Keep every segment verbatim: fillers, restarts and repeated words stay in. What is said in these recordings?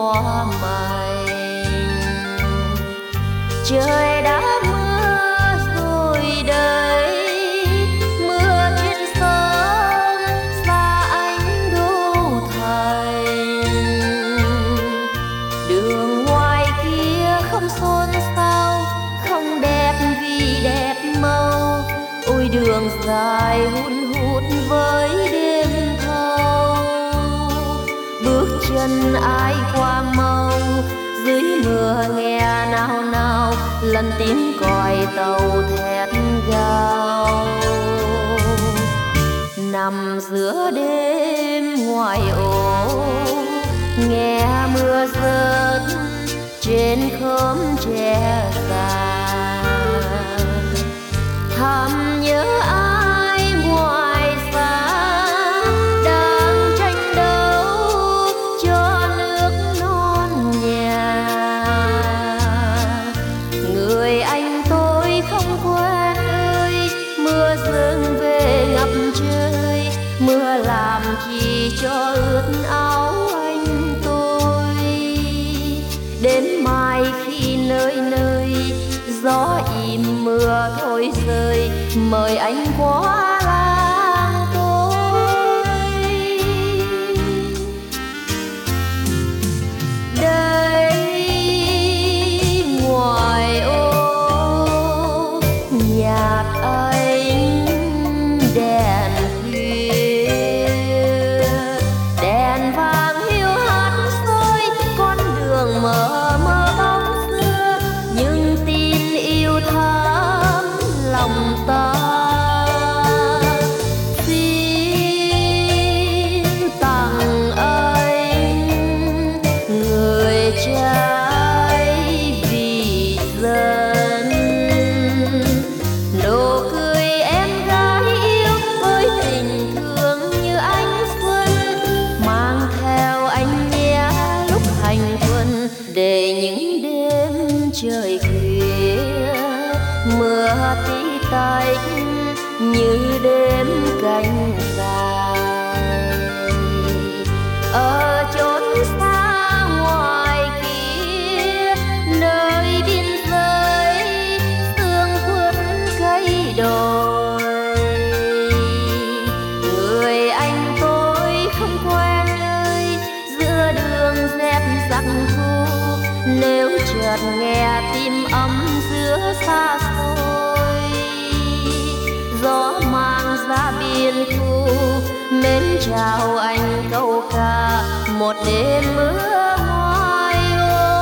hoa mày. Trời đã mưa rồi đây, mưa chuyên sớm xa anh đô thành. Đường ngoài kia không xôn xao, không đẹp vì đẹp màu. Ôi đường dài hun hút với đêm thâu, bước chân ai qua màu dưới mưa nghe nao nao lần tiếng còi tàu thét gào. Nằm giữa đêm ngoài ô nghe mưa rớt trên khóm tre già, thầm nhớ ai ngoài xa đang tranh đấu cho nước non nhà. Người anh tôi không quen ơi, mưa dâng về ngập trời, mưa làm chi cho ướt áo anh tôi. Đến mai khi nơi nơi gió im mưa thôi rơi, mời anh qua làng tôi. Đây ngoài ô nhạc anh đèn khuya, đèn vàng hiu hắt soi con đường mờ mờ bóng xưa, nhưng tin yêu thắm lòng ta. Xin tặng anh người trai vì dân, nụ cười em gái yêu với tình thương như ánh xuân, mang theo anh nhé lúc hành quân để những đêm trời khuya mưa tí tách như đêm cánh dài. Ở chốn xa ngoài kia nơi biên giới sương khuất cây đồi, người anh tôi không quen ơi, giữa đường dép giặc thu. Nếu chợt nghe tim ấm giữa xa xôi, gió mang ra biên thu mến chào anh câu ca một đêm mưa ngoài ô.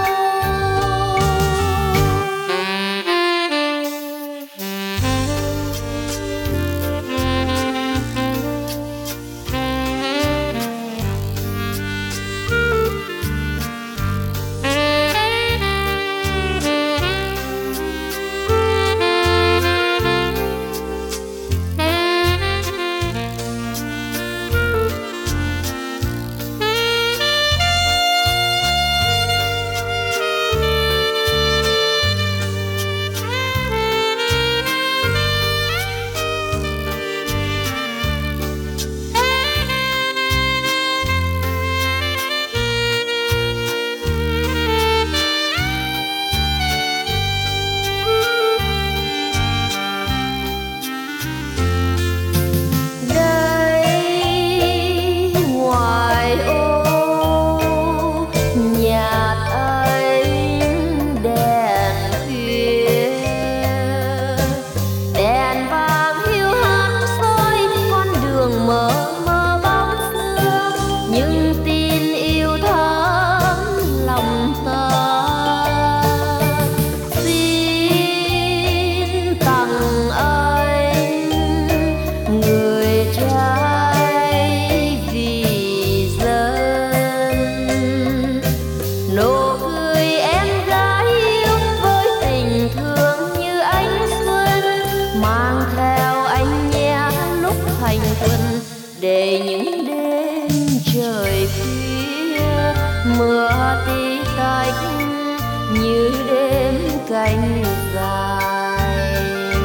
Để những đêm trời khuya mưa tí tách như đêm cánh dài.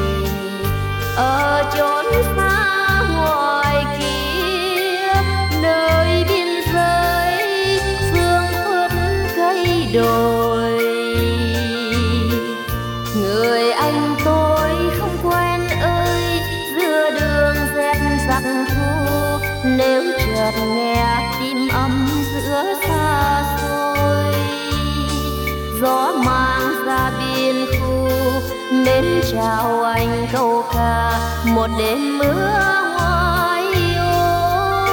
Ở chốn xa ngoài kia nơi biên giới sương khuất chào anh câu ca một đêm mưa ngoài ô.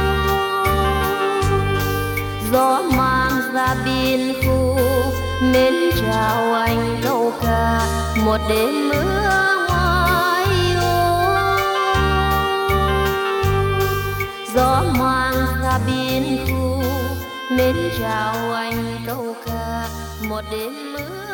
Gió mang ra biên khu mến chào anh câu ca một đêm mưa ngoài ô. Gió mang ra biên khu mến chào anh câu ca một đêm mưa.